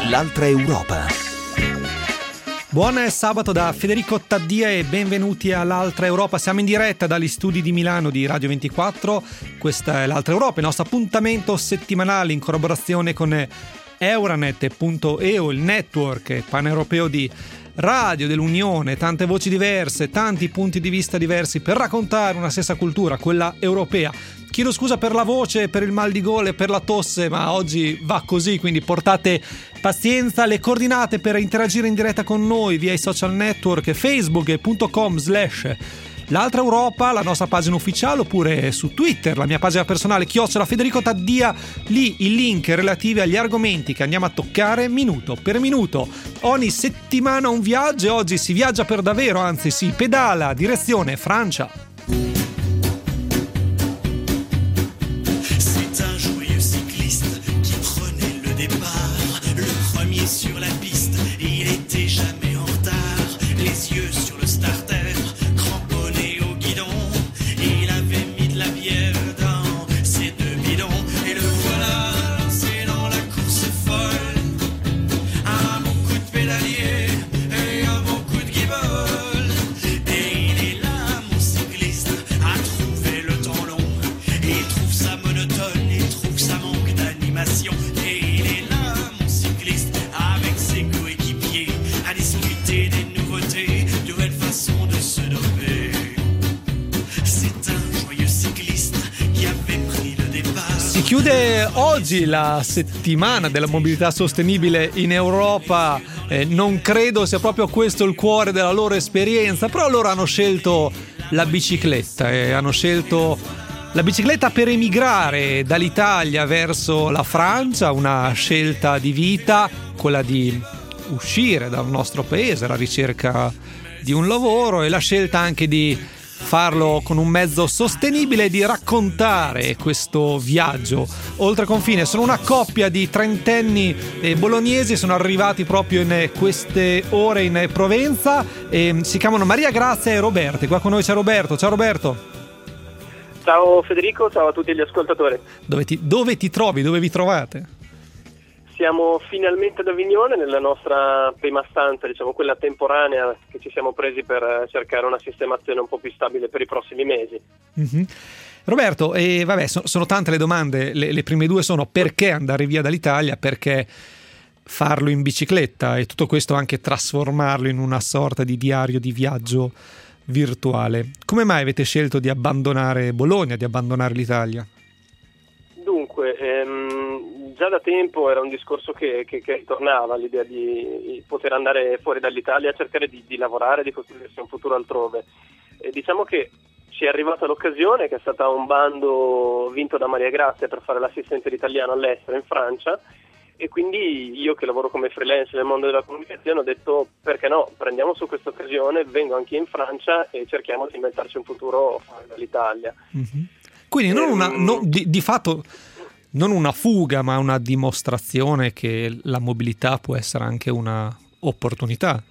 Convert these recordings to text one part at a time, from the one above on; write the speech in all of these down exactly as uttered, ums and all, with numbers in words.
l'altra Europa. Buon sabato da Federico Taddia e benvenuti all'Altra Europa. Siamo in diretta dagli studi di Milano di Radio ventiquattro. Questa è l'Altra Europa, il nostro appuntamento settimanale in collaborazione con Euranet punto e u, il network paneuropeo di radio dell'Unione, tante voci diverse, tanti punti di vista diversi per raccontare una stessa cultura, quella europea. Chiedo scusa per la voce, per il mal di gola e per la tosse, ma oggi va così, quindi portate pazienza. Le coordinate per interagire in diretta con noi via i social network facebook punto com slash l'altra Europa, la nostra pagina ufficiale, oppure su Twitter, la mia pagina personale, chiocciola Federico Taddia, lì i link relativi agli argomenti che andiamo a toccare minuto per minuto. Ogni settimana un viaggio e oggi si viaggia per davvero, anzi si pedala, direzione Francia. Sur la piste, il était jamais en retard, les yeux sur le starter, cramponné au guidon, il avait mis de la bière dans ses deux bidons, et le voilà lancé dans la course folle, un bon coup de pédalier et un bon coup de guibole, et il est là mon cycliste, à trouver le temps long, il trouve ça monotone, il trouve ça manque d'animation, et il est là à discuter des nouveautés, nouvelles façons de se doper. C'est un joyeux cycliste qui avait pris le départ. Si chiude oggi la settimana della mobilità sostenibile in Europa. Eh, non credo sia proprio questo il cuore della loro esperienza, però loro hanno scelto la bicicletta e hanno scelto la bicicletta per emigrare dall'Italia verso la Francia, una scelta di vita, quella di uscire dal nostro paese alla ricerca di un lavoro, e la scelta anche di farlo con un mezzo sostenibile e di raccontare questo viaggio oltre confine. Sono una coppia di trentenni bolognesi, sono arrivati proprio in queste ore in Provenza e si chiamano Maria Grazia e Roberto. Qua con noi c'è Roberto. Ciao Roberto. Ciao Federico, ciao a tutti gli ascoltatori. Dove ti, dove ti trovi? Dove vi trovate? Siamo finalmente ad Avignone, nella nostra prima stanza, diciamo quella temporanea che ci siamo presi per cercare una sistemazione un po' più stabile per i prossimi mesi. Mm-hmm. Roberto, eh, vabbè, so, sono tante le domande. Le, le prime due sono: perché andare via dall'Italia, perché farlo in bicicletta, e tutto questo anche trasformarlo in una sorta di diario di viaggio virtuale. Come mai avete scelto di abbandonare Bologna, di abbandonare l'Italia? Dunque, ehm, già da tempo era un discorso che, che, che ritornava, l'idea di poter andare fuori dall'Italia, cercare di, di lavorare, di costruirsi un futuro altrove. E diciamo che ci è arrivata l'occasione, che è stata un bando vinto da Maria Grazia per fare l'assistente italiano all'estero in Francia, e quindi io, che lavoro come freelance nel mondo della comunicazione, ho detto: perché no, prendiamo su questa occasione, vengo anche in Francia e cerchiamo di inventarci un futuro fuori dall'Italia. Mm-hmm. Quindi non una, no, di, di fatto non una fuga, ma una dimostrazione che la mobilità può essere anche una opportunità.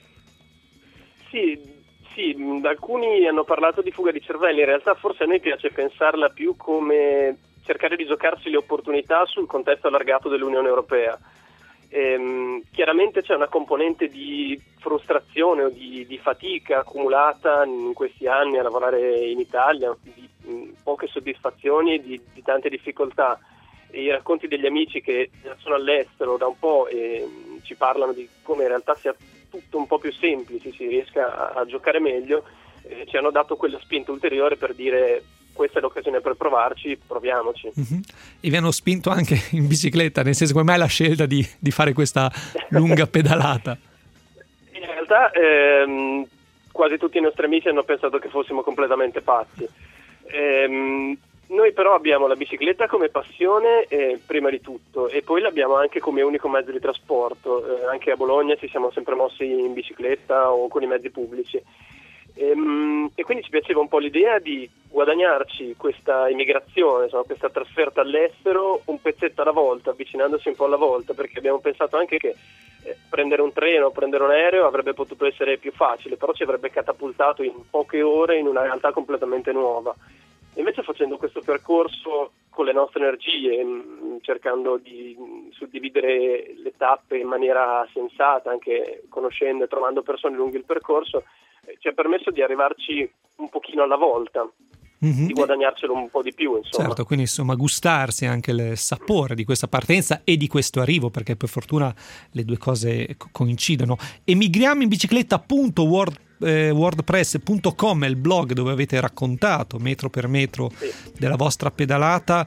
Sì, sì, alcuni hanno parlato di fuga di cervelli, in realtà forse a noi piace pensarla più come cercare di giocarsi le opportunità sul contesto allargato dell'Unione Europea. Ehm, chiaramente c'è una componente di frustrazione o di, di fatica accumulata in questi anni a lavorare in Italia, di mh, poche soddisfazioni e di, di tante difficoltà. E i racconti degli amici che sono all'estero da un po' e mh, ci parlano di come in realtà sia tutto un po' più semplice, si riesca a, a giocare meglio, eh, ci hanno dato quella spinta ulteriore per dire: questa è l'occasione per provarci, proviamoci. Mm-hmm. E vi hanno spinto anche in bicicletta, nel senso, come mai la scelta di, di fare questa lunga pedalata? In realtà ehm, quasi tutti i nostri amici hanno pensato che fossimo completamente pazzi. Ehm, noi però abbiamo la bicicletta come passione, eh, prima di tutto, e poi l'abbiamo anche come unico mezzo di trasporto. Eh, anche a Bologna ci siamo sempre mossi in bicicletta o con i mezzi pubblici. Ehm, e quindi ci piaceva un po' l'idea di guadagnarci questa immigrazione, insomma, questa trasferta all'estero un pezzetto alla volta, avvicinandosi un po' alla volta, perché abbiamo pensato anche che eh, prendere un treno, prendere un aereo avrebbe potuto essere più facile, però ci avrebbe catapultato in poche ore in una realtà completamente nuova. Invece facendo questo percorso con le nostre energie, cercando di suddividere le tappe in maniera sensata, anche conoscendo e trovando persone lungo il percorso, ci ha permesso di arrivarci un pochino alla volta, mm-hmm. di guadagnarcelo un po' di più, insomma. Certo, quindi insomma gustarsi anche il sapore di questa partenza e di questo arrivo, perché per fortuna le due cose co- coincidono. Emigriamo in bicicletta punto word Eh, wordpress punto com è il blog dove avete raccontato metro per metro sì. della vostra pedalata,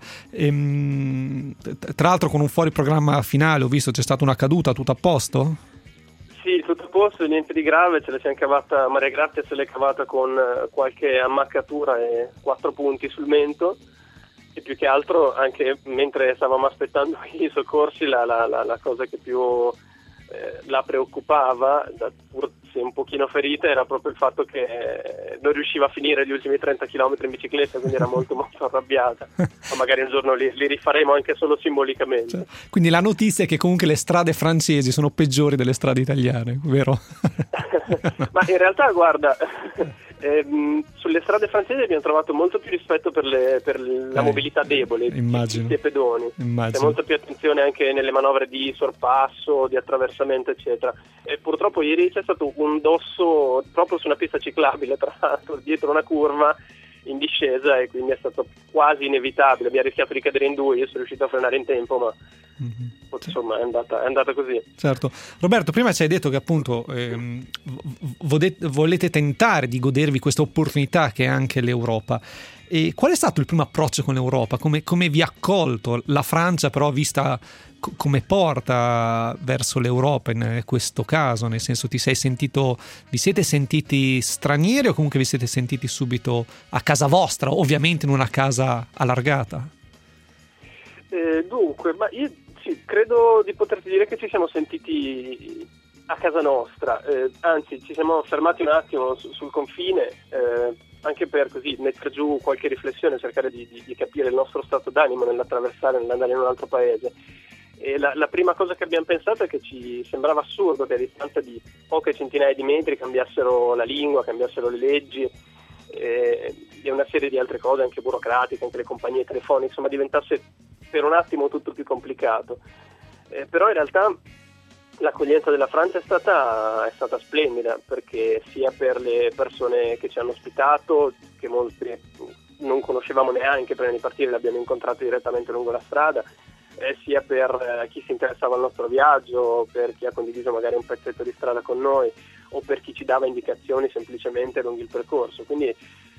ehm, tra l'altro con un fuori programma finale ho visto c'è stata una caduta, tutto a posto? Sì, tutto a posto, niente di grave, ce la siamo cavata, Maria Grazia se l'è cavata con qualche ammaccatura e quattro punti sul mento, e più che altro anche mentre stavamo aspettando i soccorsi la, la, la, la cosa che più eh, la preoccupava, da, pur se un pochino ferita, era proprio il fatto che non riusciva a finire gli ultimi trenta chilometri in bicicletta, quindi era molto molto arrabbiata. Ma magari un giorno li, li rifaremo anche solo simbolicamente. Cioè, quindi la notizia è che comunque le strade francesi sono peggiori delle strade italiane, vero? Ma in realtà guarda, ehm, sulle strade francesi abbiamo trovato molto più rispetto per, le, per la eh, mobilità debole, immagino. i pedoni. Immagino. C'è molta più attenzione anche nelle manovre di sorpasso, di attraversamento, eccetera. E purtroppo ieri c'è stato un dosso proprio su una pista ciclabile, tra l'altro, dietro una curva in discesa, e quindi è stato quasi inevitabile. Abbiamo rischiato di cadere in due, io sono riuscito a frenare in tempo, ma mm-hmm. insomma è andata, è andata così. Certo. Roberto, prima ci hai detto che appunto ehm, volete tentare di godervi questa opportunità che è anche l'Europa. E qual è stato il primo approccio con l'Europa? Come, come vi ha accolto la Francia, però vista co- come porta verso l'Europa in questo caso? Nel senso, ti sei sentito, vi siete sentiti stranieri o comunque vi siete sentiti subito a casa vostra, ovviamente in una casa allargata? Eh, dunque, ma io sì, credo di poterti dire che ci siamo sentiti a casa nostra, eh, anzi ci siamo fermati un attimo su, sul confine, eh, anche per così mettere giù qualche riflessione, cercare di, di, di capire il nostro stato d'animo nell'attraversare, nell'andare in un altro paese. E la, la prima cosa che abbiamo pensato è che ci sembrava assurdo che a distanza di poche centinaia di metri cambiassero la lingua, cambiassero le leggi e, e una serie di altre cose anche burocratiche, anche le compagnie telefoniche, insomma diventasse per un attimo tutto più complicato. Eh, però in realtà l'accoglienza della Francia è stata, è stata splendida, perché sia per le persone che ci hanno ospitato, che molti non conoscevamo neanche prima di partire, le abbiamo incontrate direttamente lungo la strada, eh, sia per eh, chi si interessava al nostro viaggio, per chi ha condiviso magari un pezzetto di strada con noi, o per chi ci dava indicazioni semplicemente lungo il percorso. Quindi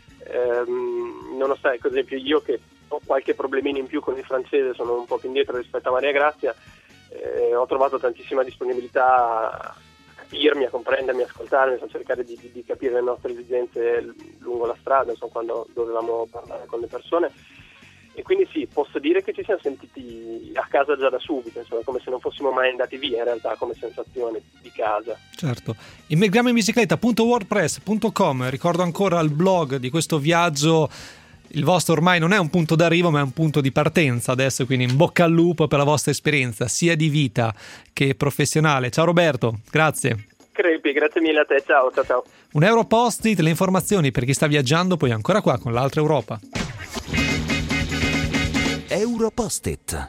ehm, nonostante, ad esempio, io che ho qualche problemino in più con il francese, sono un po' più indietro rispetto a Maria Grazia, Eh, ho trovato tantissima disponibilità a capirmi, a comprendermi, a ascoltarmi, a cercare di, di, di capire le nostre esigenze lungo la strada, insomma, quando dovevamo parlare con le persone. E quindi sì, posso dire che ci siamo sentiti a casa già da subito, insomma, come se non fossimo mai andati via, in realtà, come sensazione di casa. Certo. Immigliamo in bicicletta punto wordpress punto com, ricordo ancora il blog di questo viaggio. Il vostro ormai non è un punto d'arrivo, ma è un punto di partenza adesso, quindi in bocca al lupo per la vostra esperienza, sia di vita che professionale. Ciao Roberto, grazie. Crepi, grazie mille a te, ciao, ciao, ciao. Un euro post-it, le informazioni per chi sta viaggiando, poi ancora qua con l'altra Europa. Euro post-it.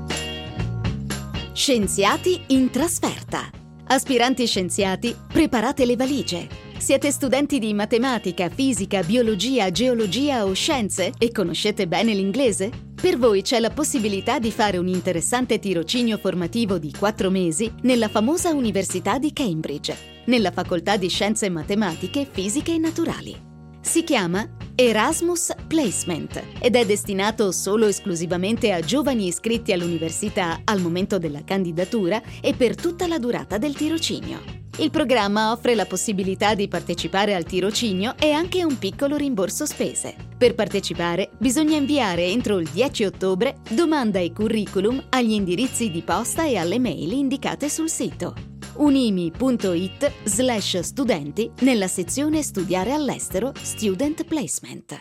Scienziati in trasferta. Aspiranti scienziati, preparate le valigie. Siete studenti di matematica, fisica, biologia, geologia o scienze e conoscete bene l'inglese? Per voi c'è la possibilità di fare un interessante tirocinio formativo di quattro mesi nella famosa Università di Cambridge, nella Facoltà di Scienze Matematiche, Fisiche e Naturali. Si chiama Erasmus Placement ed è destinato solo esclusivamente a giovani iscritti all'università al momento della candidatura e per tutta la durata del tirocinio. Il programma offre la possibilità di partecipare al tirocinio e anche un piccolo rimborso spese. Per partecipare bisogna inviare entro il dieci ottobre domanda e curriculum agli indirizzi di posta e alle mail indicate sul sito unimi.it slash studenti nella sezione Studiare all'estero Student Placement.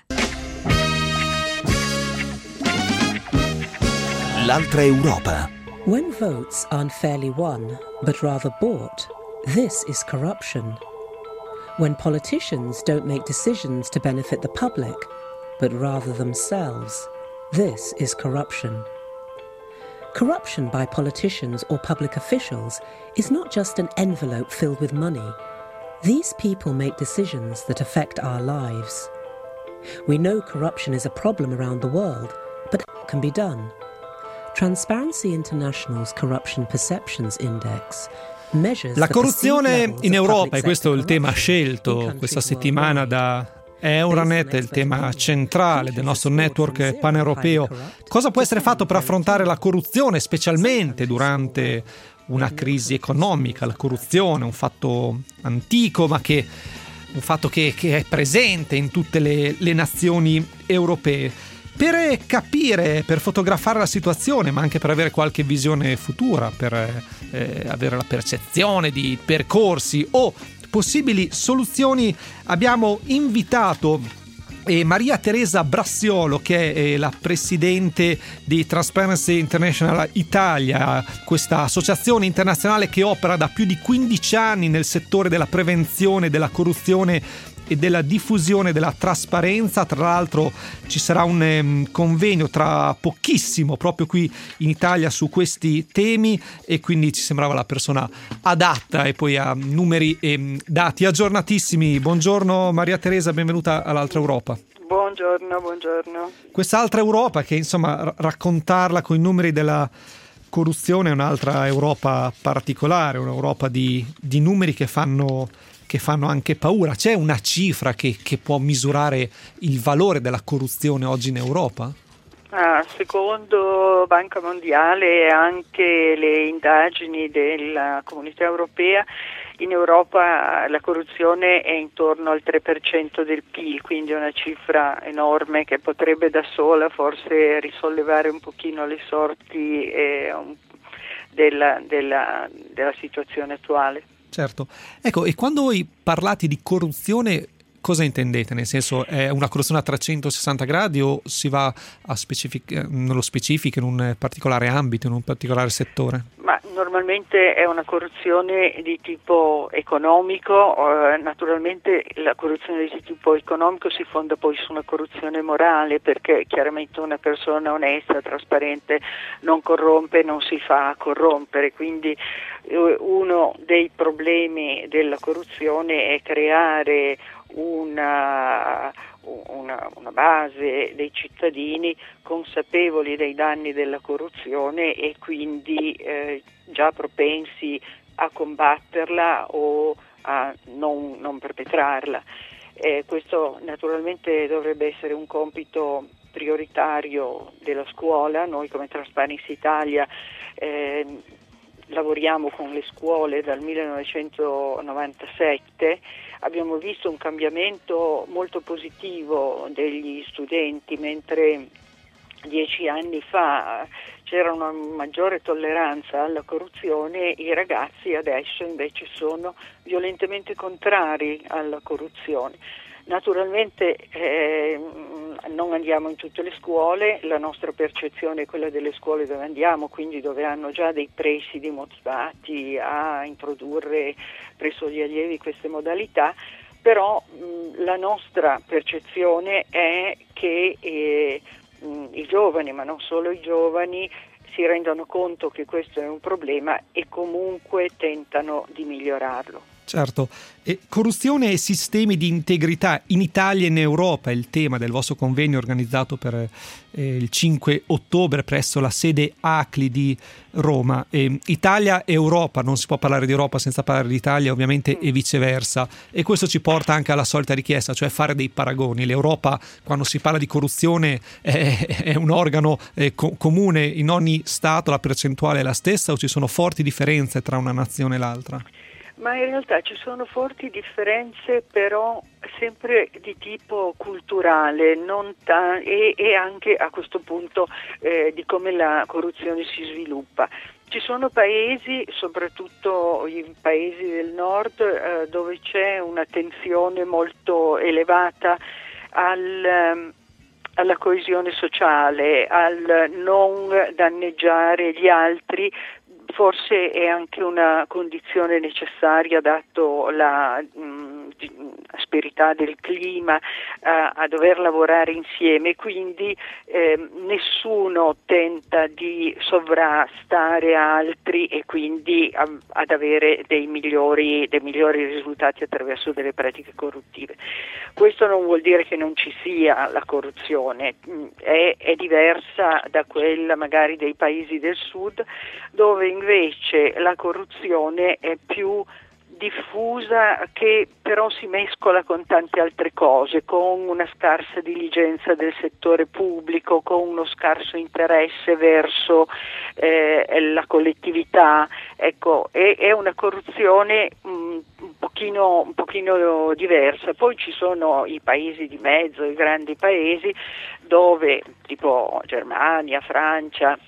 L'altra Europa. When votes aren't fairly won, but rather bought, this is corruption. When politicians don't make decisions to benefit the public, but rather themselves. This is corruption. Corruption by politicians or public officials is not just an envelope filled with money. These people make decisions that affect our lives. We know corruption is a problem around the world, but what can be done? Transparency International's Corruption Perceptions Index measures La corruzione in Europa, e questo è il tema scelto questa settimana da Euranet, è il tema centrale del nostro network paneuropeo. Cosa può essere fatto per affrontare la corruzione, specialmente durante una crisi economica? La corruzione è un fatto antico, ma che un fatto che, che è presente in tutte le, le nazioni europee. Per capire, per fotografare la situazione, ma anche per avere qualche visione futura, per eh, avere la percezione di percorsi o possibili soluzioni, abbiamo invitato eh, Maria Teresa Brassiolo, che è eh, la presidente di Transparency International Italia, questa associazione internazionale che opera da più di quindici anni nel settore della prevenzione della corruzione e della diffusione della trasparenza. Tra l'altro ci sarà un um, convegno tra pochissimo proprio qui in Italia su questi temi, e quindi ci sembrava la persona adatta, e poi ha numeri e dati aggiornatissimi. Buongiorno Maria Teresa, benvenuta all'Altra Europa. Buongiorno, buongiorno. Quest'altra Europa che, insomma, r- raccontarla con i numeri della corruzione è un'altra Europa particolare, un'Europa di, di numeri che fanno che fanno anche paura. C'è una cifra che, che può misurare il valore della corruzione oggi in Europa? Ah, secondo Banca Mondiale e anche le indagini della Comunità Europea, in Europa la corruzione è intorno al tre per cento del P I L, quindi è una cifra enorme che potrebbe da sola forse risollevare un pochino le sorti eh, della, della, della situazione attuale. Certo. Ecco, e quando voi parlate di corruzione, cosa intendete? Nel senso, è una corruzione a trecentosessanta gradi o si va a specific- nello specifico in un particolare ambito, in un particolare settore? Ma normalmente è una corruzione di tipo economico, eh, naturalmente la corruzione di tipo economico si fonda poi su una corruzione morale, perché chiaramente una persona onesta, trasparente, non corrompe, non si fa corrompere, quindi eh, uno dei problemi della corruzione è creare una Una, una base dei cittadini consapevoli dei danni della corruzione e quindi eh, già propensi a combatterla o a non, non perpetrarla. Eh, questo naturalmente dovrebbe essere un compito prioritario della scuola. Noi come Transparency Italia eh, lavoriamo con le scuole dal millenovecentonovantasette, abbiamo visto un cambiamento molto positivo degli studenti, mentre dieci anni fa c'era una maggiore tolleranza alla corruzione, i ragazzi adesso invece sono violentemente contrari alla corruzione. Naturalmente eh, non andiamo in tutte le scuole, la nostra percezione è quella delle scuole dove andiamo, quindi dove hanno già dei presidi motivati a introdurre presso gli allievi queste modalità, però mh, la nostra percezione è che eh, mh, i giovani, ma non solo i giovani, si rendono conto che questo è un problema e comunque tentano di migliorarlo. Certo. E corruzione e sistemi di integrità in Italia e in Europa è il tema del vostro convegno organizzato per eh, il cinque ottobre presso la sede A C L I di Roma. E Italia e Europa, non si può parlare di Europa senza parlare di Italia, ovviamente, e viceversa. E questo ci porta anche alla solita richiesta, cioè fare dei paragoni. L'Europa, quando si parla di corruzione, è, è un organo eh, co- comune in ogni Stato, la percentuale è la stessa o ci sono forti differenze tra una nazione e l'altra? Ma in realtà ci sono forti differenze, però sempre di tipo culturale, non ta- e, e anche a questo punto eh, di come la corruzione si sviluppa. Ci sono paesi, soprattutto i paesi del nord, eh, dove c'è un'attenzione molto elevata al alla coesione sociale, al non danneggiare gli altri. Forse è anche una condizione necessaria dato la, mh, di asperità del clima a, a dover lavorare insieme, quindi eh, nessuno tenta di sovrastare altri e quindi a, ad avere dei migliori, dei migliori risultati attraverso delle pratiche corruttive. Questo non vuol dire che non ci sia la corruzione, è, è diversa da quella magari dei paesi del sud, dove invece la corruzione è più diffusa, che però si mescola con tante altre cose, con una scarsa diligenza del settore pubblico, con uno scarso interesse verso eh, la collettività. Ecco, è, è una corruzione mh, un pochino, un pochino diversa. Poi ci sono i paesi di mezzo, i grandi paesi, dove tipo Germania, Francia,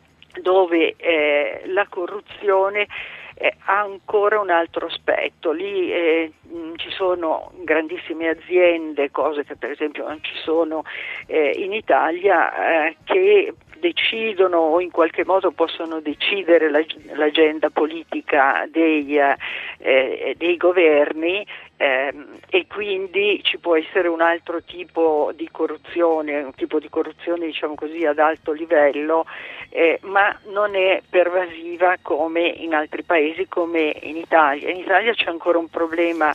dove eh, la corruzione eh, ha ancora un altro aspetto. Lì eh, mh, ci sono grandissime aziende, cose che per esempio non ci sono eh, in Italia, eh, che decidono o in qualche modo possono decidere l'ag- l'agenda politica dei, eh, dei governi, eh, e quindi ci può essere un altro tipo di corruzione, un tipo di corruzione diciamo così ad alto livello, eh, ma non è pervasiva come in altri paesi, come in Italia. In Italia c'è ancora un problema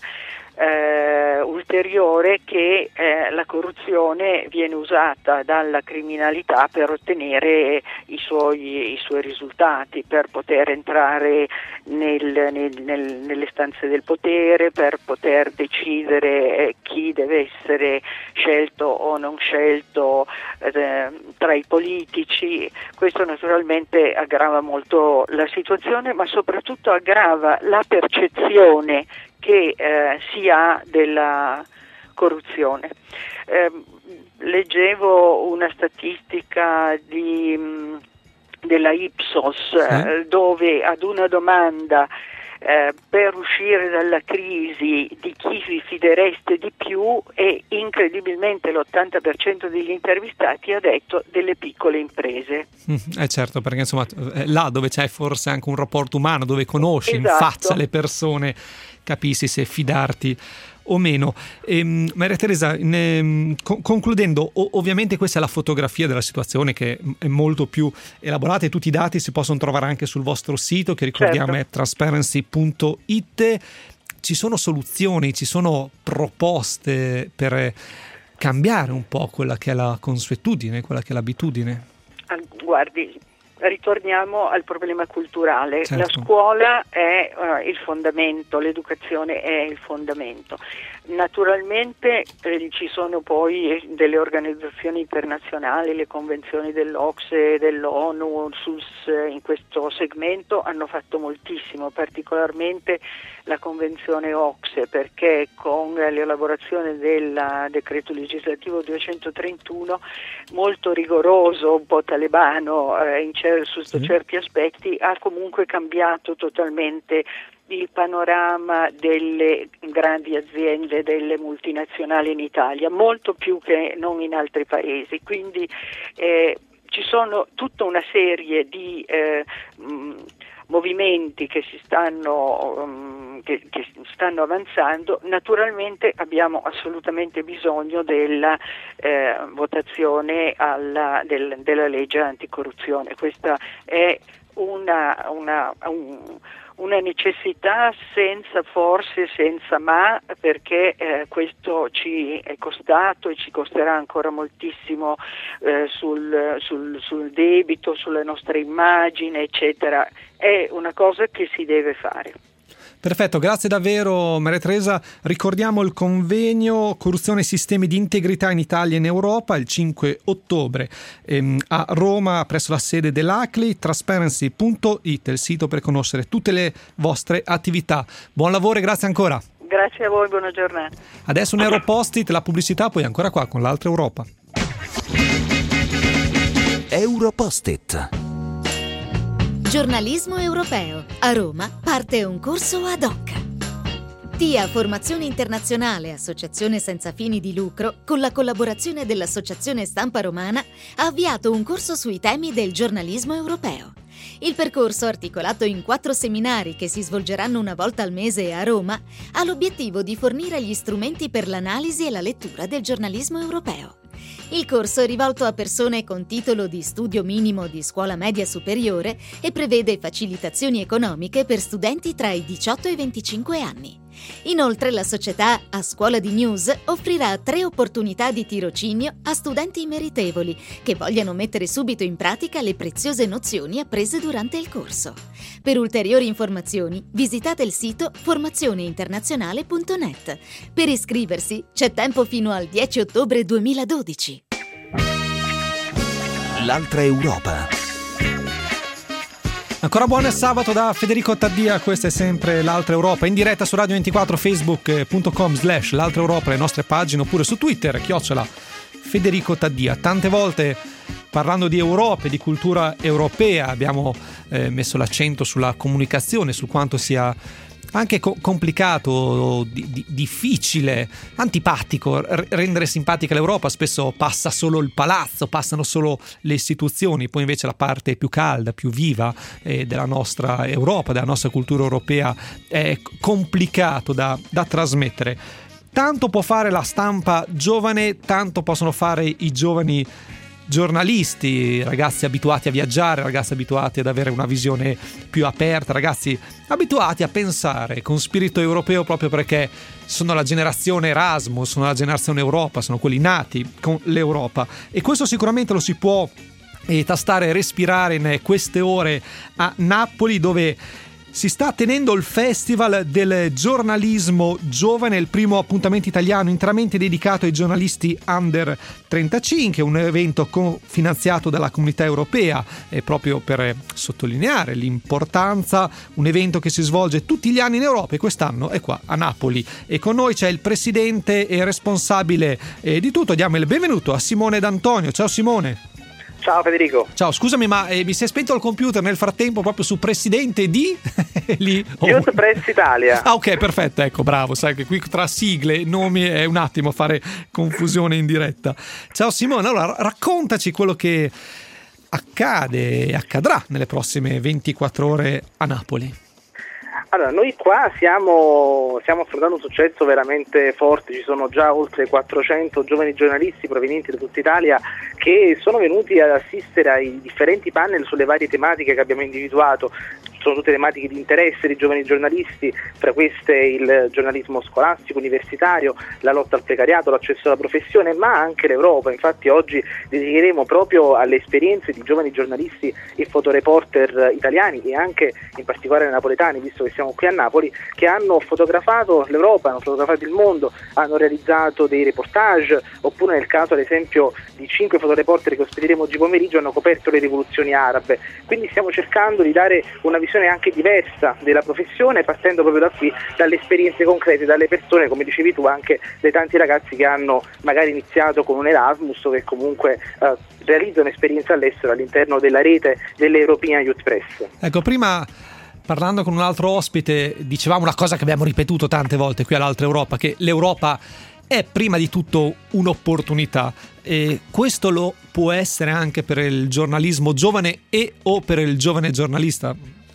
Eh, ulteriore, che eh, la corruzione viene usata dalla criminalità per ottenere i suoi, i suoi risultati, per poter entrare nel, nel, nel, nelle stanze del potere, per poter decidere eh, chi deve essere scelto o non scelto eh, tra i politici. Questo naturalmente aggrava molto la situazione, ma soprattutto aggrava la percezione che eh, si ha della corruzione. Eh, leggevo una statistica di, mh, della Ipsos, sì. eh, dove ad una domanda eh, per uscire dalla crisi di chi vi fidereste di più, e incredibilmente l'ottanta per cento degli intervistati ha detto delle piccole imprese. Eh certo, perché insomma è là dove c'è forse anche un rapporto umano, dove conosci esatto. in faccia le persone, capisci se fidarti o meno. Ehm, Maria Teresa, ne, con, concludendo, o, ovviamente questa è la fotografia della situazione, che è molto più elaborata, e tutti i dati si possono trovare anche sul vostro sito, che ricordiamo certo. è transparency punto it. Ci sono soluzioni, ci sono proposte per cambiare un po' quella che è la consuetudine, quella che è l'abitudine? Guardi, ritorniamo al problema culturale. Certo. La scuola è uh, il fondamento, l'educazione è il fondamento. Naturalmente eh, ci sono poi delle organizzazioni internazionali, le convenzioni dell'Ocse, dell'ONU sul, in questo segmento hanno fatto moltissimo, particolarmente la convenzione Ocse, perché con l'elaborazione del decreto legislativo duecentotrentuno, molto rigoroso, un po' talebano eh, in cer- su sì. certi aspetti, ha comunque cambiato totalmente il panorama delle grandi aziende, delle multinazionali in Italia, molto più che non in altri paesi. Quindi eh, ci sono tutta una serie di eh, mh, movimenti che si stanno um, che, che stanno avanzando. Naturalmente abbiamo assolutamente bisogno della eh, votazione alla, del, della legge anticorruzione. Questa è una, una un, una necessità senza forse, senza ma, perché eh, questo ci è costato e ci costerà ancora moltissimo eh, sul, sul, sul debito, sulla nostra immagine, eccetera. È una cosa che si deve fare. Perfetto, grazie davvero Maria Teresa. Ricordiamo il convegno Corruzione e sistemi di integrità in Italia e in Europa, il cinque ottobre ehm, a Roma presso la sede dell'A C L I. transparency punto it, il sito per conoscere tutte le vostre attività. Buon lavoro e grazie ancora. Grazie a voi, buona giornata. Adesso un Europost-it, la pubblicità, poi ancora qua con l'Altra Europa. Europost-it. Giornalismo europeo. A Roma parte un corso ad hoc. T I A Formazione Internazionale, associazione senza fini di lucro, con la collaborazione dell'Associazione Stampa Romana, ha avviato un corso sui temi del giornalismo europeo. Il percorso, articolato in quattro seminari che si svolgeranno una volta al mese a Roma, ha l'obiettivo di fornire gli strumenti per l'analisi e la lettura del giornalismo europeo. Il corso è rivolto a persone con titolo di studio minimo di scuola media superiore e prevede facilitazioni economiche per studenti tra i diciotto e i venticinque anni. Inoltre la società A Scuola di News offrirà tre opportunità di tirocinio a studenti meritevoli che vogliano mettere subito in pratica le preziose nozioni apprese durante il corso. Per ulteriori informazioni visitate il sito formazione internazionale punto net. Per iscriversi c'è tempo fino al dieci ottobre duemiladodici. L'altra Europa. Ancora buon sabato da Federico Taddia, questa è sempre l'Altra Europa, in diretta su Radio ventiquattro, facebook punto com slash l'Altra Europa, le nostre pagine, oppure su Twitter, chiocciola Federico Taddia. Tante volte parlando di Europa e di cultura europea abbiamo eh, messo l'accento sulla comunicazione, su quanto sia anche co- complicato, di- di- difficile, antipatico r- rendere simpatica l'Europa. Spesso passa solo il palazzo, passano solo le istituzioni, poi invece la parte più calda, più viva eh, della nostra Europa, della nostra cultura europea è complicato da, da trasmettere. Tanto può fare la stampa giovane, tanto possono fare i giovani giornalisti, ragazzi abituati a viaggiare, ragazzi abituati ad avere una visione più aperta, ragazzi abituati a pensare con spirito europeo, proprio perché sono la generazione Erasmus, sono la generazione Europa, sono quelli nati con l'Europa, e questo sicuramente lo si può eh, tastare e respirare in queste ore a Napoli, dove si sta tenendo il Festival del giornalismo giovane, il primo appuntamento italiano interamente dedicato ai giornalisti under trentacinque, un evento finanziato dalla Comunità Europea, eh, proprio per sottolineare l'importanza, un evento che si svolge tutti gli anni in Europa e quest'anno è qua a Napoli. E con noi c'è il presidente e responsabile eh, di tutto. Diamo il benvenuto a Simone D'Antonio. Ciao Simone. Ciao Federico. Ciao, scusami, ma eh, mi si è spento il computer nel frattempo proprio su presidente di lì. Oh. Youth Press Italia. Ah, ok, perfetto, ecco, bravo, sai che qui tra sigle e nomi è un attimo fare confusione in diretta. Ciao Simone, allora raccontaci quello che accade e accadrà nelle prossime ventiquattro ore a Napoli. Allora, noi qua siamo, stiamo affrontando un successo veramente forte, ci sono già oltre quattrocento giovani giornalisti provenienti da tutta Italia che sono venuti ad assistere ai differenti panel sulle varie tematiche che abbiamo individuato. Sono tutte tematiche di interesse dei giovani giornalisti, tra queste il giornalismo scolastico, universitario, la lotta al precariato, l'accesso alla professione, ma anche l'Europa. Infatti oggi dedicheremo proprio alle esperienze di giovani giornalisti e fotoreporter italiani e anche in particolare napoletani, visto che siamo qui a Napoli, che hanno fotografato l'Europa, hanno fotografato il mondo, hanno realizzato dei reportage, oppure nel caso ad esempio di cinque fotoreporter che ospiteremo oggi pomeriggio hanno coperto le rivoluzioni arabe. Quindi stiamo cercando di dare una visione anche diversa della professione, partendo proprio da qui, dalle esperienze concrete, dalle persone, come dicevi tu, anche dei tanti ragazzi che hanno magari iniziato con un Erasmus o che comunque eh, realizzano esperienze all'estero all'interno della rete delle European Youth Press. Ecco, prima parlando con un altro ospite dicevamo una cosa che abbiamo ripetuto tante volte qui all'Altra Europa, che l'Europa è prima di tutto un'opportunità, e questo lo può essere anche per il giornalismo giovane e o per il giovane giornalista.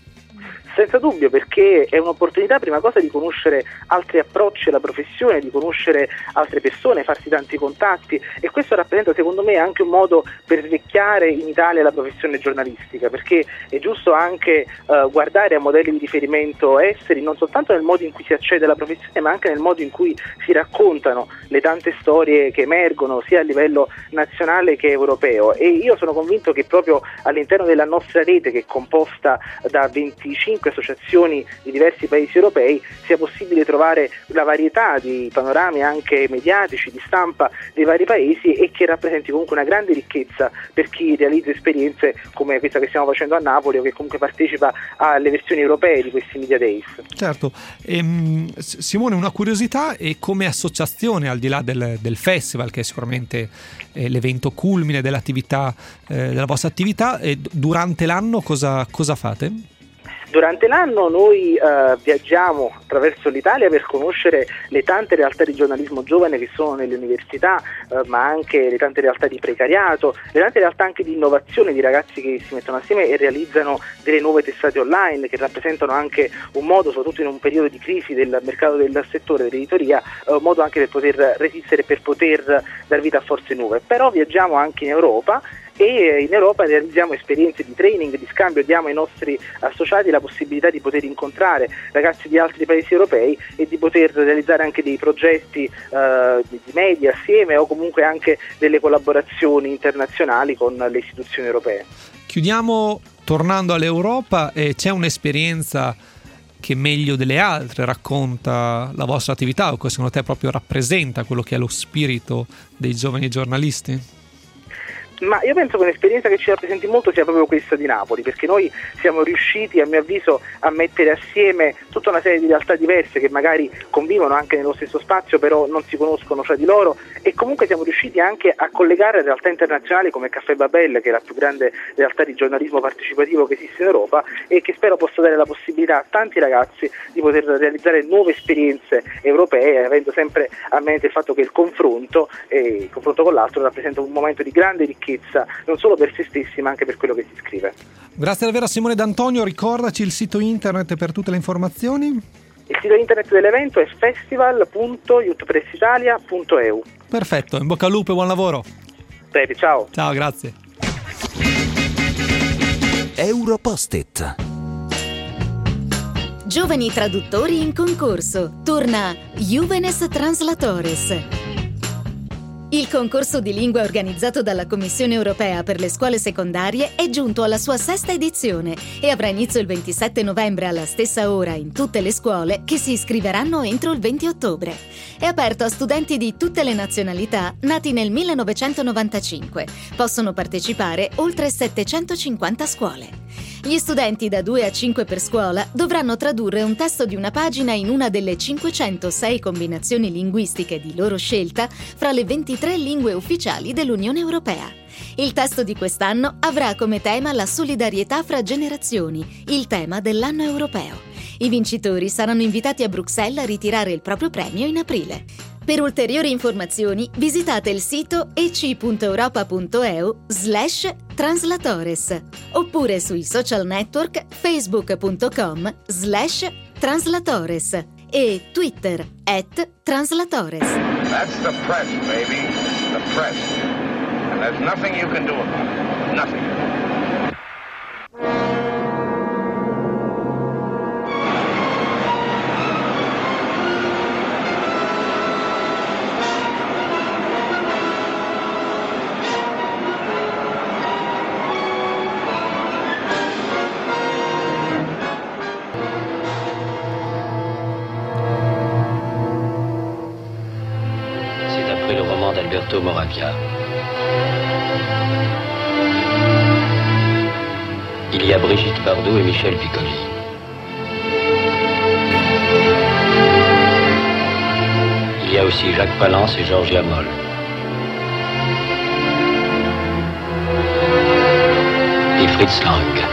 Senza dubbio, perché è un'opportunità prima cosa di conoscere altri approcci alla professione, di conoscere altre persone, farsi tanti contatti, e questo rappresenta secondo me anche un modo per svecchiare in Italia la professione giornalistica, perché è giusto anche uh, guardare a modelli di riferimento esteri, non soltanto nel modo in cui si accede alla professione, ma anche nel modo in cui si raccontano le tante storie che emergono sia a livello nazionale che europeo. E io sono convinto che proprio all'interno della nostra rete, che è composta da venticinque associazioni di diversi paesi europei, sia possibile trovare la varietà di panorami anche mediatici, di stampa dei vari paesi, e che rappresenti comunque una grande ricchezza per chi realizza esperienze come questa che stiamo facendo a Napoli o che comunque partecipa alle versioni europee di questi Media Days. Certo. Ehm, Simone, una curiosità, e come associazione, al di là del, del festival, che è sicuramente eh, l'evento culmine dell'attività, eh, della vostra attività, eh, durante l'anno cosa, cosa fate? Durante l'anno noi eh, viaggiamo attraverso l'Italia per conoscere le tante realtà di giornalismo giovane che sono nelle università, eh, ma anche le tante realtà di precariato, le tante realtà anche di innovazione, di ragazzi che si mettono assieme e realizzano delle nuove testate online che rappresentano anche un modo, soprattutto in un periodo di crisi del mercato del settore dell'editoria, eh, un modo anche per poter resistere, per poter dar vita a forze nuove. Però viaggiamo anche in Europa e in Europa realizziamo esperienze di training, di scambio, diamo ai nostri associati la possibilità di poter incontrare ragazzi di altri paesi europei e di poter realizzare anche dei progetti eh, di media assieme o comunque anche delle collaborazioni internazionali con le istituzioni europee. Chiudiamo tornando all'Europa, e c'è un'esperienza che meglio delle altre racconta la vostra attività o che secondo te proprio rappresenta quello che è lo spirito dei giovani giornalisti? Ma io penso che un'esperienza che ci rappresenti molto sia proprio questa di Napoli, perché noi siamo riusciti, a mio avviso, a mettere assieme tutta una serie di realtà diverse che magari convivono anche nello stesso spazio, però non si conoscono fra di loro, e comunque siamo riusciti anche a collegare realtà internazionali come Caffè Babel, che è la più grande realtà di giornalismo partecipativo che esiste in Europa e che spero possa dare la possibilità a tanti ragazzi di poter realizzare nuove esperienze europee, avendo sempre a mente il fatto che il confronto, e il confronto con l'altro, rappresenta un momento di grande ricchezza non solo per se stessi ma anche per quello che si scrive. Grazie davvero a Simone D'Antonio, ricordaci il sito internet per tutte le informazioni. Il sito internet dell'evento è festival punto youthpressitalia punto e u. Perfetto, in bocca al lupo e buon lavoro. Pepe, ciao. Ciao, grazie. Europost-it. Giovani traduttori in concorso. Torna Juvenes Translatores. Il concorso di lingua organizzato dalla Commissione europea per le scuole secondarie è giunto alla sua sesta edizione e avrà inizio il ventisette novembre alla stessa ora in tutte le scuole che si iscriveranno entro il venti ottobre. È aperto a studenti di tutte le nazionalità nati nel millenovecentonovantacinque. Possono partecipare oltre settecentocinquanta scuole. Gli studenti da due a cinque per scuola dovranno tradurre un testo di una pagina in una delle cinquecentosei combinazioni linguistiche di loro scelta fra le ventitré lingue ufficiali dell'Unione Europea. Il testo di quest'anno avrà come tema la solidarietà fra generazioni, il tema dell'anno europeo. I vincitori saranno invitati a Bruxelles a ritirare il proprio premio in aprile. Per ulteriori informazioni visitate il sito ec.europa.eu slash translatores oppure sui social network facebook.com slash translatores e Twitter at translatores. That's the press, baby. The press. And there's nothing you can do about it. Nothing. Alberto Moravia. Il y a Brigitte Bardot et Michel Piccoli. Il y a aussi Jacques Palance et Georgia Moll. Et Fritz Lang.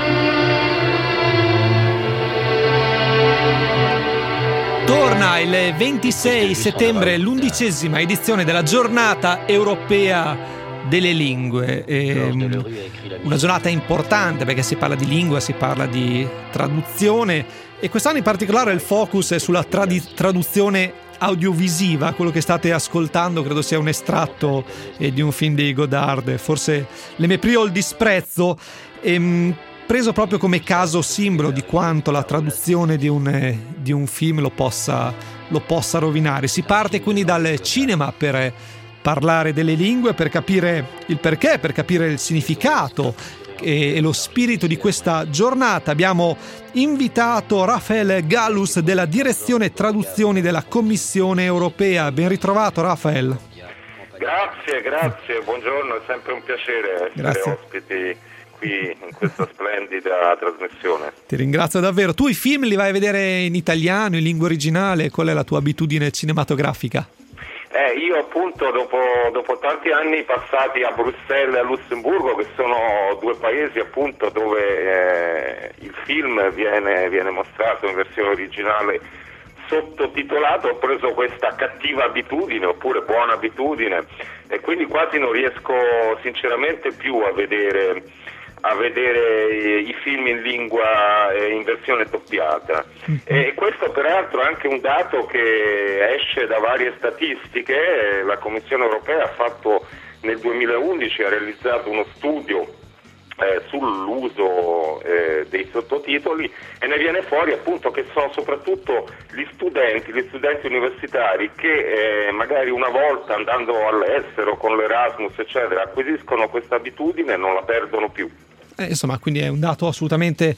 Torna il ventisei settembre l'undicesima edizione della giornata europea delle lingue. E una giornata importante perché si parla di lingua, si parla di traduzione e quest'anno in particolare il focus è sulla tradi- traduzione audiovisiva. Quello che state ascoltando credo sia un estratto eh, di un film di Godard, forse Le mépris o il disprezzo. Ehm, preso proprio come caso simbolo di quanto la traduzione di un, eh, di un film lo possa, lo possa rovinare. Si parte quindi dal cinema per eh, parlare delle lingue, per capire il perché, per capire il significato e, e lo spirito di questa giornata. Abbiamo invitato Rafael Gallus della Direzione Traduzioni della Commissione Europea. Ben ritrovato, Rafael. Grazie, grazie, buongiorno, è sempre un piacere essere grazie. Ospiti qui in questa splendida trasmissione. Ti ringrazio davvero. Tu i film li vai a vedere in italiano, in lingua originale? Qual è la tua abitudine cinematografica? Eh, io appunto dopo, dopo tanti anni passati a Bruxelles e a Lussemburgo, che sono due paesi appunto dove eh, il film viene, viene mostrato in versione originale sottotitolato, ho preso questa cattiva abitudine, oppure buona abitudine, e quindi quasi non riesco sinceramente più a vedere a vedere i film in lingua in versione doppiata. E questo peraltro è anche un dato che esce da varie statistiche. La Commissione Europea ha fatto nel duemilaundici, ha realizzato uno studio eh, sull'uso eh, dei sottotitoli, e ne viene fuori appunto che sono soprattutto gli studenti, gli studenti universitari che eh, magari una volta andando all'estero con l'Erasmus eccetera acquisiscono questa abitudine e non la perdono più. Eh, insomma, quindi è un dato assolutamente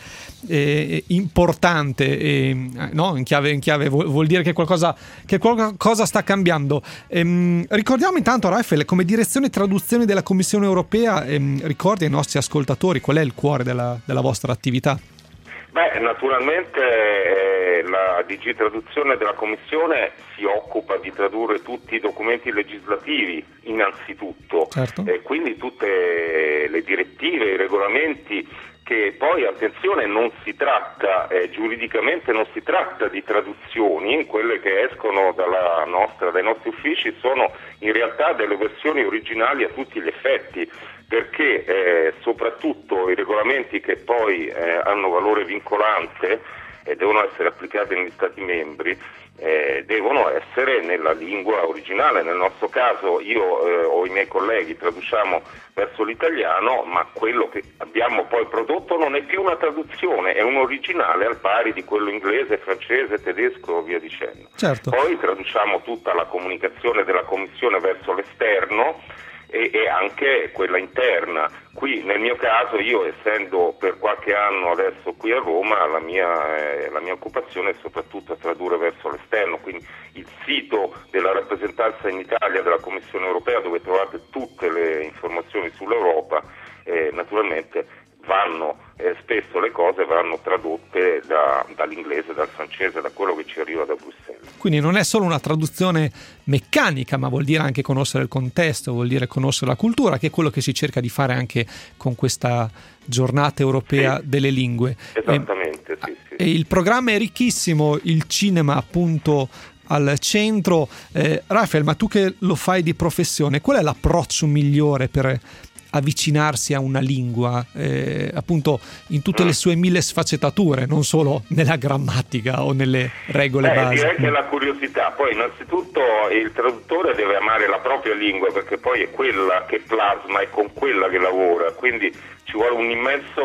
eh, importante, eh, no? in, chiave, in chiave vuol, vuol dire che qualcosa, che qualcosa sta cambiando. Ehm, ricordiamo intanto, Rafael, come direzione traduzioni della Commissione Europea, ehm, ricordi ai nostri ascoltatori qual è il cuore della, della vostra attività? Beh, naturalmente eh, la D G Traduzione della Commissione si occupa di tradurre tutti i documenti legislativi innanzitutto, certo. E quindi tutte le direttive, i regolamenti, che poi, attenzione, non si tratta, eh, giuridicamente non si tratta di traduzioni, quelle che escono dalla nostra, dai nostri uffici sono in realtà delle versioni originali a tutti gli effetti, perché eh, soprattutto i regolamenti che poi eh, hanno valore vincolante e devono essere applicati negli Stati membri eh, devono essere nella lingua originale. Nel nostro caso io eh, o i miei colleghi traduciamo verso l'italiano, ma quello che abbiamo poi prodotto non è più una traduzione, è un originale al pari di quello inglese, francese, tedesco, via dicendo. Certo. Poi traduciamo tutta la comunicazione della Commissione verso l'esterno e, e anche quella interna. Qui nel mio caso, io essendo per qualche anno adesso qui a Roma, la mia, eh, la mia occupazione è soprattutto a tradurre verso l'esterno, quindi il sito della rappresentanza in Italia della Commissione Europea, dove trovate tutte le informazioni sull'Europa, eh, naturalmente vanno eh, spesso le cose vanno tradotte da, dall'inglese, dal francese, da quello che ci arriva da Bruxelles. Quindi non è solo una traduzione meccanica, ma vuol dire anche conoscere il contesto, vuol dire conoscere la cultura, che è quello che si cerca di fare anche con questa giornata europea sì. delle lingue. Esattamente, e, sì, sì. E il programma è ricchissimo, il cinema appunto al centro. Eh, Rafael, ma tu che lo fai di professione, qual è l'approccio migliore per avvicinarsi a una lingua, eh, appunto in tutte le sue mille sfaccettature, non solo nella grammatica o nelle regole eh, base? Direi che è la curiosità. Poi innanzitutto il traduttore deve amare la propria lingua, perché poi è quella che plasma, è con quella che lavora, quindi ci vuole un immenso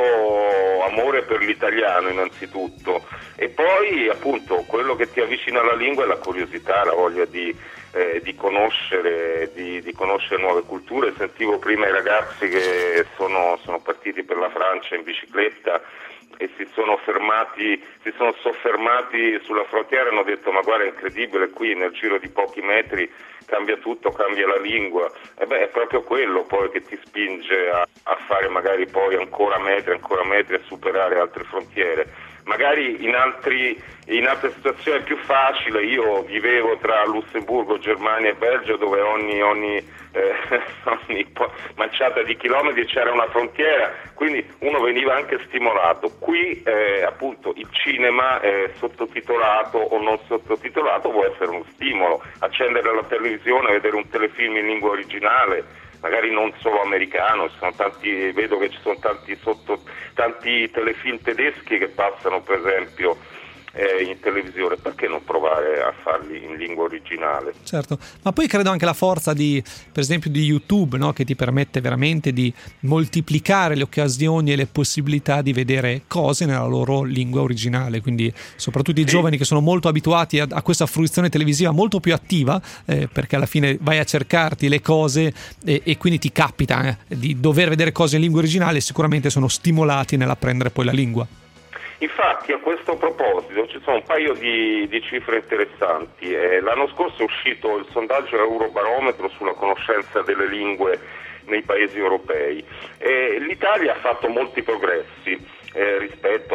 amore per l'italiano innanzitutto, e poi appunto quello che ti avvicina alla lingua è la curiosità, la voglia di Eh, di conoscere di, di conoscere nuove culture. Sentivo prima i ragazzi che sono, sono partiti per la Francia in bicicletta e si sono fermati si sono soffermati sulla frontiera e hanno detto: ma guarda, è incredibile, qui nel giro di pochi metri cambia tutto, cambia la lingua. E beh, è proprio quello poi che ti spinge a, a fare magari poi ancora metri, ancora metri, a superare altre frontiere. Magari in altri in altre situazioni è più facile. Io vivevo tra Lussemburgo, Germania e Belgio, dove ogni ogni, eh, ogni manciata di chilometri c'era una frontiera, quindi uno veniva anche stimolato. Qui eh, appunto il cinema eh, sottotitolato o non sottotitolato può essere uno stimolo. Accendere la televisione, vedere un telefilm in lingua originale, magari non solo americano, ci sono tanti, vedo che ci sono tanti sotto tanti telefilm tedeschi che passano per esempio eh, in televisione, perché non provare a farli in lingua originale? Certo, ma poi credo anche la forza di, per esempio, di YouTube, no? Che ti permette veramente di moltiplicare le occasioni e le possibilità di vedere cose nella loro lingua originale, quindi soprattutto i sì. giovani che sono molto abituati a, a questa fruizione televisiva molto più attiva, eh, perché alla fine vai a cercarti le cose e, e quindi ti capita eh, di dover vedere cose in lingua originale, sicuramente sono stimolati nell'apprendere poi la lingua. Infatti, a questo proposito ci sono un paio di, di cifre interessanti. Eh, l'anno scorso è uscito il sondaggio Eurobarometro sulla conoscenza delle lingue nei paesi europei. Eh, L'Italia ha fatto molti progressi eh, rispetto alla situazione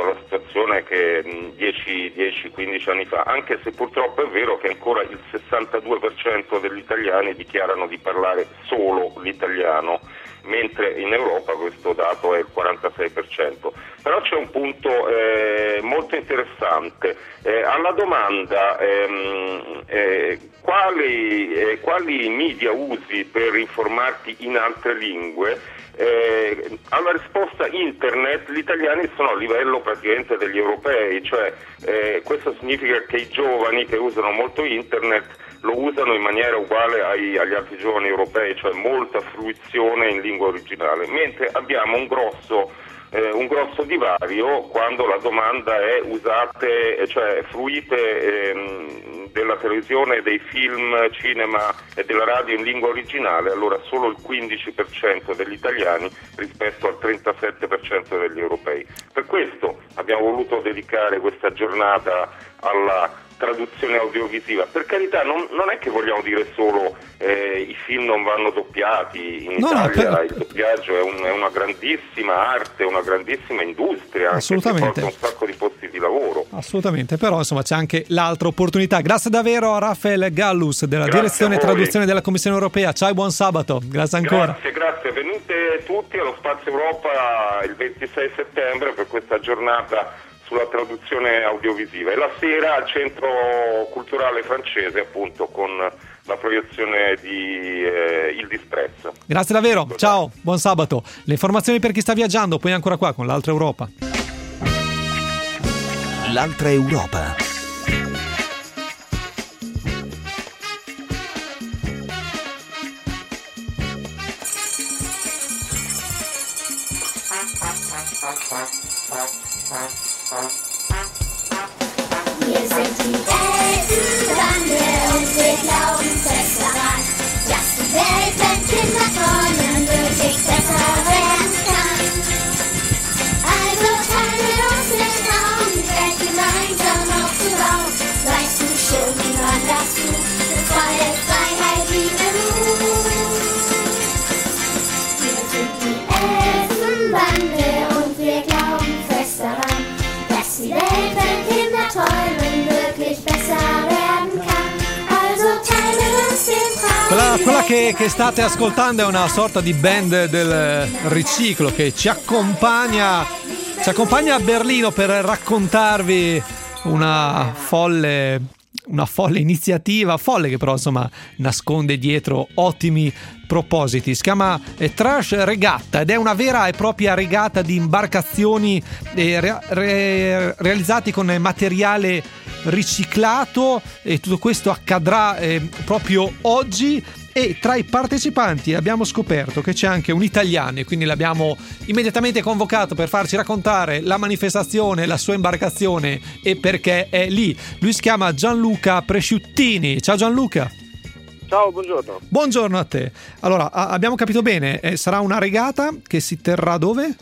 situazione che dieci quindici anni fa, anche se purtroppo è vero che ancora il sessantadue per cento degli italiani dichiarano di parlare solo l'italiano, mentre in Europa questo dato è il quarantasei per cento. Però c'è un punto eh, molto interessante. Eh, alla domanda ehm, eh, quali, eh, quali media usi per informarti in altre lingue, eh, alla risposta internet gli italiani sono a livello praticamente degli europei, cioè eh, questo significa che i giovani che usano molto internet lo usano in maniera uguale ai, agli altri giovani europei, cioè molta fruizione in lingua originale, mentre abbiamo un grosso, eh, un grosso divario quando la domanda è usate, cioè fruite ehm, della televisione, dei film, cinema e della radio in lingua originale, allora solo il quindici per cento degli italiani rispetto al trentasette per cento degli europei. Per questo abbiamo voluto dedicare questa giornata alla traduzione audiovisiva. Per carità, non, non è che vogliamo dire solo eh, i film non vanno doppiati, in no, Italia no, per... il doppiaggio è, un, è una grandissima arte, una grandissima industria, assolutamente, anche che porta un sacco di posti di lavoro. Assolutamente, però insomma c'è anche l'altra opportunità. Grazie davvero a Raffaele Gallus della grazie Direzione Traduzione della Commissione Europea. Ciao e buon sabato, grazie ancora. Grazie, grazie. Venite tutti allo Spazio Europa il ventisei settembre per questa giornata sulla traduzione audiovisiva e la sera al Centro Culturale Francese, appunto, con la proiezione di eh, Il Disprezzo. Grazie davvero, ciao, buon sabato. Le informazioni per chi sta viaggiando poi ancora qua con l'Altra Europa. L'Altra Europa. Wir sind die Elfenbande und wir glauben fest daran, dass die Welt, wenn Kinder träumen, wirklich besser werden kann. Also teilen wir uns den Raum, die Welt gemeinsam aufzubauen. Weißt du schon, wie man das tut? Für Freiheit, Freiheit, Liebe, Mut. Wir sind die Elfenbande und wir glauben fest daran, dass die Welt, wenn Kinder träumen, wirklich besser werden kann. Also teilen uns den Traum. Quella, quella che, che state ascoltando è una sorta di band del riciclo che ci accompagna, ci accompagna a Berlino per raccontarvi una folle, una folle iniziativa, folle che però insomma nasconde dietro ottimi propositi. Si chiama eh, Trash Regatta ed è una vera e propria regata di imbarcazioni eh, re, re, realizzati con materiale riciclato, e tutto questo accadrà eh, proprio oggi. E tra i partecipanti abbiamo scoperto che c'è anche un italiano, e quindi l'abbiamo immediatamente convocato per farci raccontare la manifestazione, la sua imbarcazione e perché è lì. Lui si chiama Gianluca Presciuttini. Ciao Gianluca. Ciao, buongiorno. Buongiorno a te. Allora, a- abbiamo capito bene, eh, sarà una regata che si terrà dove?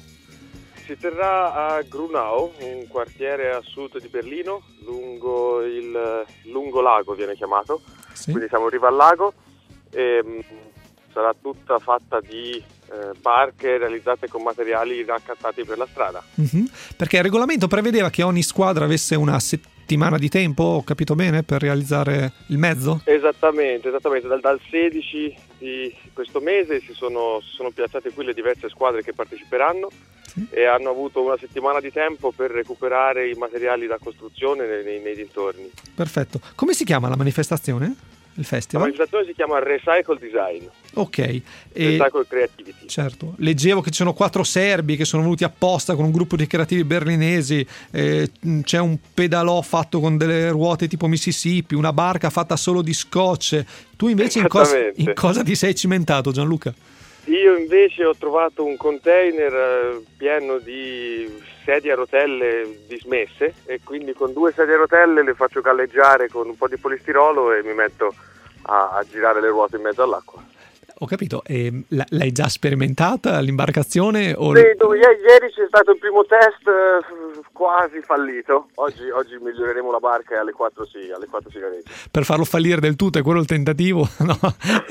Si terrà a Grunau, un quartiere a sud di Berlino, lungo il lungolago viene chiamato, sì. Quindi siamo in riva al lago. E, mh, sarà tutta fatta di eh, barche realizzate con materiali raccattati per la strada. Mm-hmm. Perché il regolamento prevedeva che ogni squadra avesse una settimana di tempo, ho capito bene, per realizzare il mezzo? Esattamente, esattamente. Dal, dal sedici di questo mese si sono, si sono piazzate qui le diverse squadre che parteciperanno, sì. E hanno avuto una settimana di tempo per recuperare i materiali da costruzione nei, nei, nei dintorni. Perfetto. Come si chiama la manifestazione? Il festival? La manifestazione si chiama Recycle Design. Ok. E... Recycle Creativity. Certo. Leggevo che ci sono quattro serbi che sono venuti apposta con un gruppo di creativi berlinesi, eh, c'è un pedalò fatto con delle ruote tipo Mississippi, una barca fatta solo di scotch. Tu invece in cosa, in cosa ti sei cimentato, Gianluca? Io invece ho trovato un container eh, pieno di sedie a rotelle dismesse, e quindi con due sedie a rotelle le faccio galleggiare con un po' di polistirolo e mi metto a, a girare le ruote in mezzo all'acqua. Ho capito, e l- l'hai già sperimentata l'imbarcazione? O... Sì, dove, ieri c'è stato il primo test eh, quasi fallito, oggi, oggi miglioreremo la barca e alle quattro sì, alle quattro si gareggia. Per farlo fallire del tutto, è quello il tentativo? No,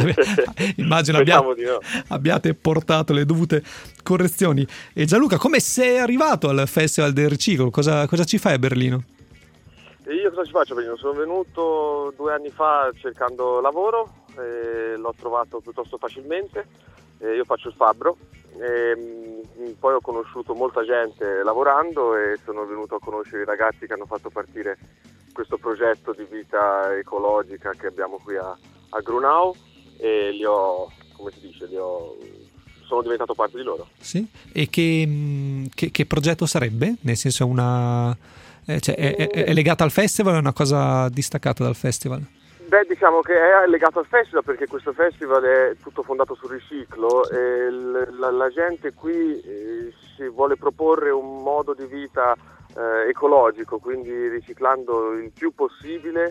immagino abbia- di no. abbiate portato le dovute correzioni. E Gianluca, come sei arrivato al Festival del Riciclo? Cosa, cosa ci fai a Berlino? E io cosa ci faccio? Sono venuto due anni fa cercando lavoro, e l'ho trovato piuttosto facilmente, e io faccio il fabbro, e poi ho conosciuto molta gente lavorando e sono venuto a conoscere i ragazzi che hanno fatto partire questo progetto di vita ecologica che abbiamo qui a, a Grunau, e li ho, come si dice, li ho, sono diventato parte di loro. Sì? E che, che, che progetto sarebbe? Nel senso, è una... Cioè, è, è, è legata al festival o è una cosa distaccata dal festival? Beh, diciamo che è legato al festival perché questo festival è tutto fondato sul riciclo e l- la, la gente qui eh, si vuole proporre un modo di vita eh, ecologico, quindi riciclando il più possibile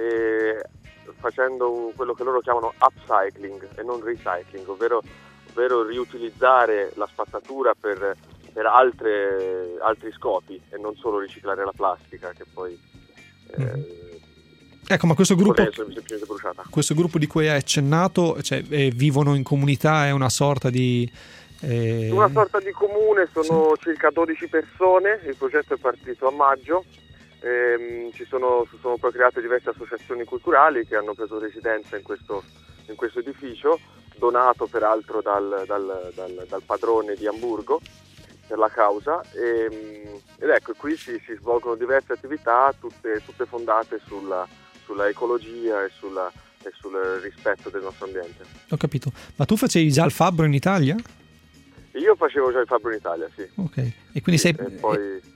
e facendo quello che loro chiamano upcycling e non recycling, ovvero, ovvero riutilizzare la spazzatura per per altre, altri scopi e non solo riciclare la plastica che poi eh, mm. ecco, ma questo gruppo bruciata. Questo gruppo di cui hai accennato, cioè eh, vivono in comunità, è una sorta di eh... una sorta di comune, sono sì. circa dodici persone, il progetto è partito a maggio, ehm, ci sono, sono poi create diverse associazioni culturali che hanno preso residenza in questo, in questo edificio, donato peraltro dal, dal, dal, dal padrone di Amburgo per la causa, e, ed ecco, qui si, si svolgono diverse attività, tutte, tutte fondate sulla, sulla ecologia e, sulla, e sul rispetto del nostro ambiente. Ho capito, ma tu facevi già il fabbro in Italia? Io facevo già il fabbro in Italia, sì. Ok, e quindi sì, sei... E, poi...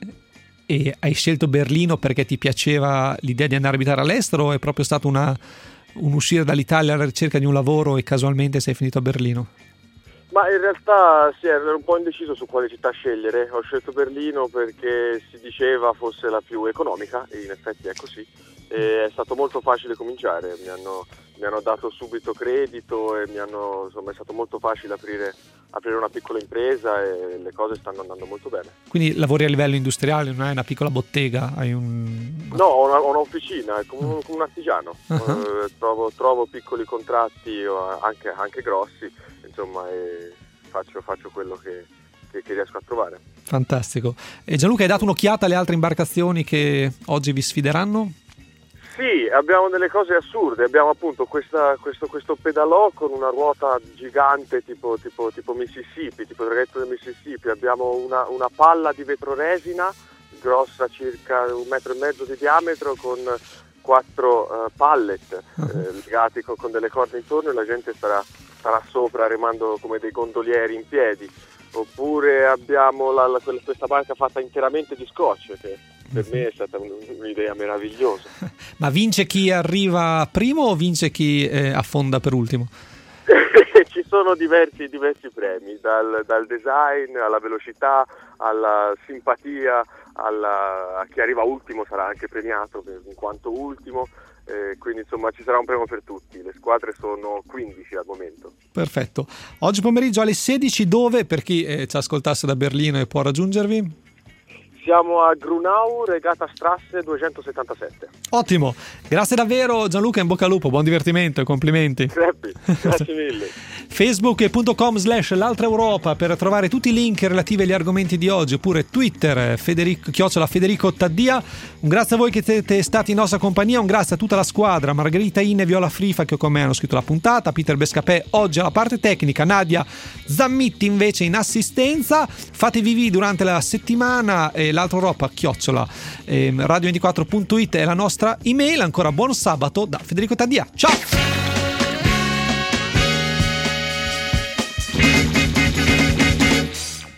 e, e hai scelto Berlino perché ti piaceva l'idea di andare a abitare all'estero o è proprio stato una, un uscire dall'Italia alla ricerca di un lavoro e casualmente sei finito a Berlino? Ma in realtà sì, ero un po' indeciso su quale città scegliere. Ho scelto Berlino perché si diceva fosse la più economica e in effetti è così. E è stato molto facile cominciare, mi hanno, mi hanno dato subito credito e mi hanno, insomma, è stato molto facile aprire, aprire una piccola impresa e le cose stanno andando molto bene. Quindi lavori a livello industriale, non hai una piccola bottega? Hai un... No, ho, una, ho un'officina, è come un, come un artigiano. Uh-huh. Eh, trovo, trovo piccoli contratti, anche, anche grossi, insomma, e faccio, faccio quello che, che, che riesco a trovare. Fantastico. E Gianluca, hai dato un'occhiata alle altre imbarcazioni che oggi vi sfideranno? Sì, abbiamo delle cose assurde, abbiamo appunto questa, questo, questo pedalò con una ruota gigante tipo, tipo, tipo Mississippi, tipo il traghetto del Mississippi, abbiamo una, una palla di vetroresina grossa circa un metro e mezzo di diametro con quattro uh, pallet eh, legati con, con delle corde intorno e la gente starà, starà sopra remando come dei gondolieri in piedi. Oppure abbiamo la, la, questa barca fatta interamente di scotch che per me è stata un'idea meravigliosa. Ma vince chi arriva primo o vince chi eh, affonda per ultimo? Ci sono diversi, diversi premi, dal, dal design alla velocità, alla simpatia, alla, a chi arriva ultimo sarà anche premiato in quanto ultimo. Eh, quindi insomma ci sarà un premio per tutti, le squadre sono quindici al momento. Perfetto. Oggi pomeriggio alle sedici dove, per chi eh, ci ascoltasse da Berlino e può raggiungervi? Siamo a Grunau, Regata Strasse duecentosettantasette. Ottimo, grazie davvero Gianluca, in bocca al lupo, buon divertimento e complimenti. Crepi, grazie mille. Facebook punto com slash l'altra Europa per trovare tutti i link relativi agli argomenti di oggi, oppure Twitter Federico, chiocciola Federico Taddia. Un grazie a voi che siete stati in nostra compagnia, un grazie a tutta la squadra, Margherita Inne e Viola Frifa che con me hanno scritto la puntata, Peter Bescapè oggi alla parte tecnica, Nadia Zammitti invece in assistenza. Fatevi vivi durante la settimana e l'altra Europa chiocciola eh, radio ventiquattro punto it è la nostra email. Ancora buon sabato da Federico Taddia, ciao.